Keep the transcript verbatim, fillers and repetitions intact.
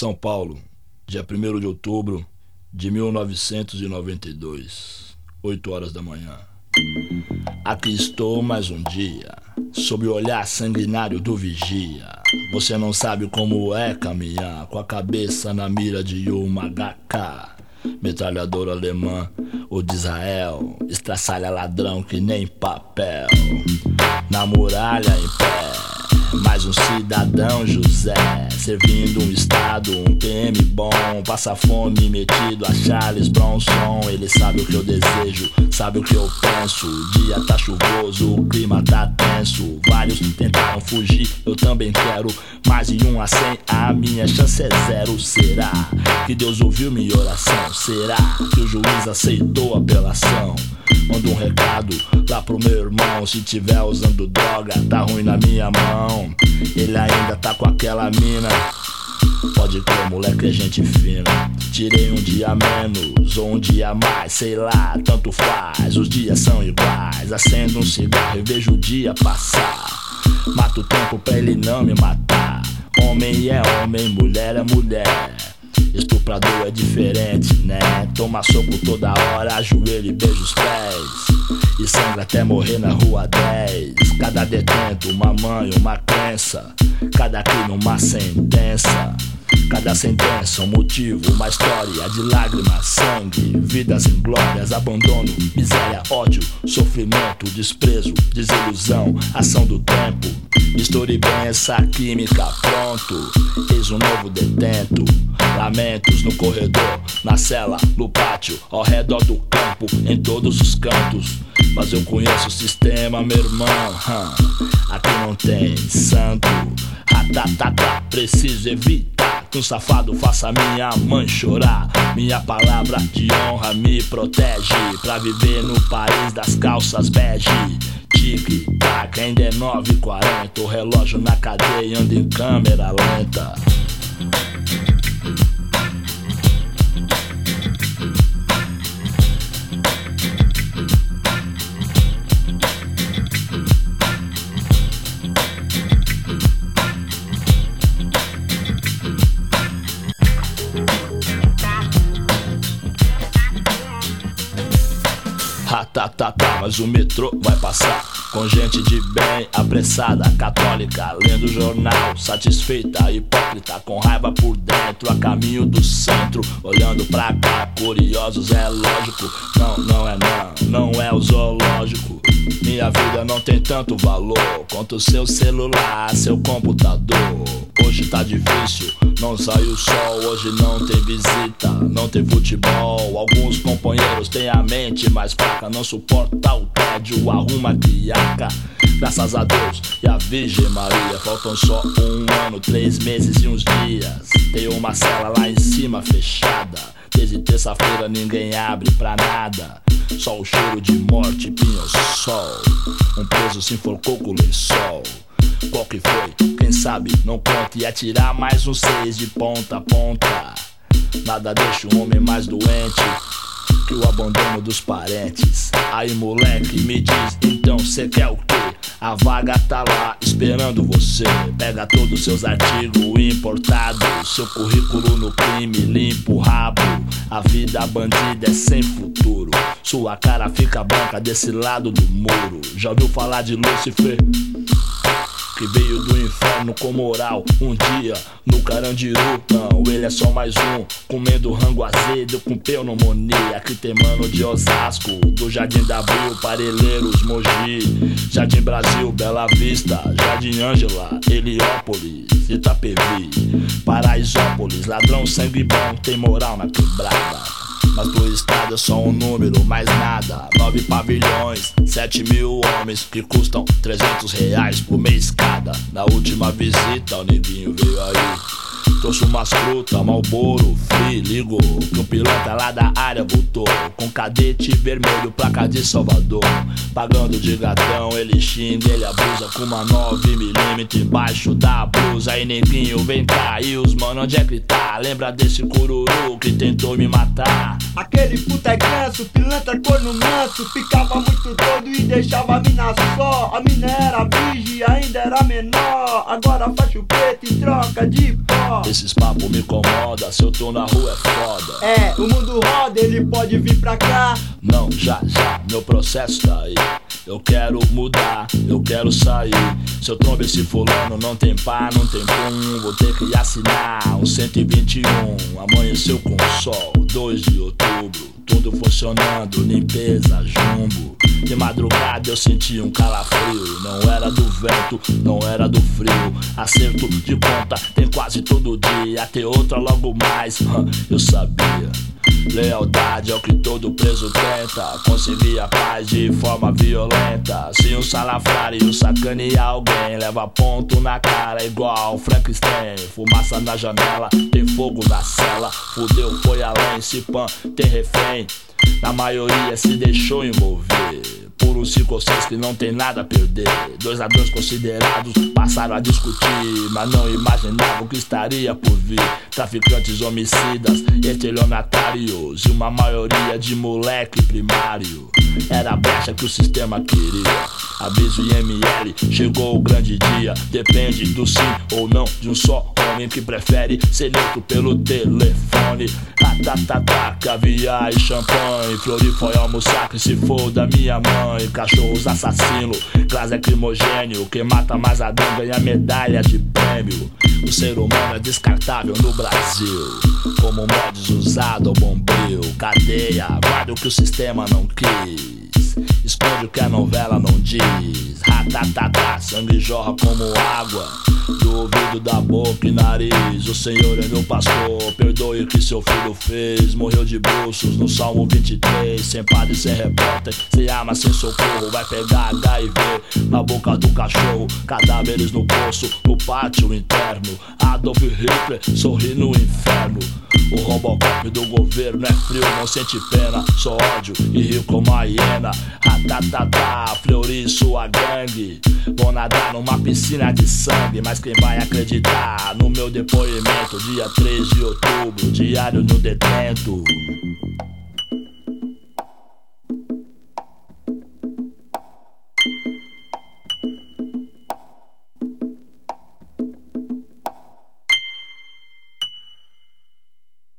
São Paulo, dia primeiro de outubro de mil novecentos e noventa e dois, oito horas da manhã. Aqui estou mais um dia, sob o olhar sanguinário do vigia. Você não sabe como é caminhar com a cabeça na mira de uma H K, metralhadora alemã ou de Israel, estraçalha ladrão que nem papel. Na muralha em pé, mais um cidadão José, servindo um estado, um P M bom, passa fome metido a Charles Bronson. Ele sabe o que eu desejo, sabe o que eu penso. O dia tá chuvoso, o clima tá tenso. Vários tentaram fugir, eu também quero. Mais de um a cem, a minha chance é zero. Será que Deus ouviu minha oração? Será que o juiz aceitou a apelação? Manda um recado lá pro meu irmão, se tiver usando droga, tá ruim na minha mão. Ele ainda tá com aquela mina, pode crer, moleque é gente fina. Tirei um dia menos ou um dia mais, sei lá, tanto faz, os dias são iguais. Acendo um cigarro e vejo o dia passar, mato o tempo pra ele não me matar. Homem é homem, mulher é mulher, estuprador é diferente, né? Toma soco toda hora, ajoelha e beija os pés, e sangra até morrer na rua dez. Cada detento, uma mãe, uma crença, cada crime uma sentença. Cada sentença um motivo, uma história de lágrimas, sangue, vidas inglórias, abandono, miséria, ódio, sofrimento, desprezo, desilusão, ação do tempo. Misture bem essa química, pronto, eis um novo detento. Lamentos no corredor, na cela, no pátio, ao redor do campo, em todos os cantos. Mas eu conheço o sistema, meu irmão, hum. Aqui não tem santo, ratatatá, preciso evitar que um safado faça minha mãe chorar. Minha palavra de honra me protege pra viver no país das calças bege. Tic-tac, ainda é nove e quarenta, o relógio na cadeia anda em câmera lenta. Tá, tá, tá, mas o metrô vai passar com gente de bem, apressada, católica, lendo jornal, satisfeita, hipócrita, com raiva por dentro, a caminho do centro, olhando pra cá, curiosos, é lógico. Não, não é não, não é o zoológico. Minha vida não tem tanto valor quanto seu celular, seu computador. Hoje tá difícil, não sai o sol, hoje não tem visita, não tem futebol. Alguns companheiros têm a mente mais fraca, não suporta o tédio, arruma criaca. Graças a Deus e a Virgem Maria, faltam só um ano, três meses e uns dias. Tem uma cela lá em cima fechada, desde terça-feira ninguém abre pra nada. Só o cheiro de morte, pinho-sol. Um preso se enforcou com o lençol. Qual que foi? Quem sabe? Não conta. E atirar mais um seis de ponta a ponta. Nada deixa o homem mais doente que o abandono dos parentes. Aí moleque, me diz, então cê quer o quê? A vaga tá lá esperando você. Pega todos os seus artigos importados, seu currículo no crime, limpa o rabo. A vida bandida é sem futuro, sua cara fica branca desse lado do muro. Já ouviu falar de Lúcifer? Que veio do inferno com moral. Um dia no Carandiru, não, ele é só mais um, comendo rango azedo com pneumonia. Aqui tem mano de Osasco, do Jardim da Abril, Parelheiros, Mogi, Jardim Brasil, Bela Vista, Jardim Ângela, Heliópolis, Itapevi, Paraisópolis. Ladrão sangue bom, tem moral na quebrada. Mas pro estado é só um número, mais nada. Nove pavilhões, sete mil homens que custam trezentos reais por mês cada. Na última visita o neguinho veio aí, trouxe umas frutas, Marlboro, Free, ligou que o piloto lá da área voltou com cadete vermelho, placa de Salvador. Pagando de gatão, ele xinga, ele abusa com uma nove milímetros embaixo da blusa. Aí neguinho vem cá, e os mano onde é que tá? Lembra desse cururu que tentou me matar? Aquele puta é ganso, pilantra corno manso. Ficava muito doido e deixava a mina só. A mina era virgem, ainda era menor. Agora faz o preto em troca de pó. Esses papos me incomoda, se eu tô na rua é foda. É, o mundo roda, ele pode vir pra cá. Não, já, já, meu processo tá aí. Eu quero mudar, eu quero sair. Se eu trombo esse fulano, não tem pá, não tem pum. Vou ter que assinar um cento e vinte e um. Amanheceu com sol, dois de outubro. Tudo funcionando, limpeza, jumbo. De madrugada eu senti um calafrio. Não era do vento, não era do frio. Acerto de conta tem quase todo dia. Ter outra logo mais, eu sabia. Lealdade é o que todo preso tenta. Conseguir a paz de forma violenta. Se um salafrário sacanear alguém, leva ponto na cara igual Frankenstein. Fumaça na janela, tem fogo na cela. Fudeu, foi além, se pan, tem refém. Na maioria se deixou envolver por um cinco ou seis que não tem nada a perder. Dois ladrões considerados passaram a discutir, mas não imaginavam que estaria por vir. Traficantes homicidas, estelionatários e uma maioria de moleque primário. Era a brecha que o sistema queria. Aviso I M L, chegou o grande dia. Depende do sim ou não de um só homem que prefere ser neutro pelo telefone. Ratatatá, caviar e champanhe. Florifor almoçar que se for da minha mãe. Cachorros assassino, gás lacrimogênio. Quem mata mais Adão ganha medalha de prêmio. O ser humano é descartável no Brasil, como mods usado ao bombril. Cadeia, guarda o que o sistema não quis. Esconde o que a novela não diz. Ratatatá, sangue jorra como água do ouvido, da boca e nariz. O Senhor é meu pastor, perdoe o que seu filho fez. Morreu de bruços no Salmo vinte e três. Sem padre, sem repórter, sem arma, sem socorro. Vai pegar H I V na boca do cachorro. Cadáveres no poço, no pátio interno. Adolf Hitler sorri no inferno. O Robocop do governo é frio, não sente pena. Só ódio e rio como a hiena. Ratatatá, Fleury, sua gangue vão nadar numa piscina de sangue. Mas quem vai acreditar no meu depoimento? Dia três de outubro, diário no detento.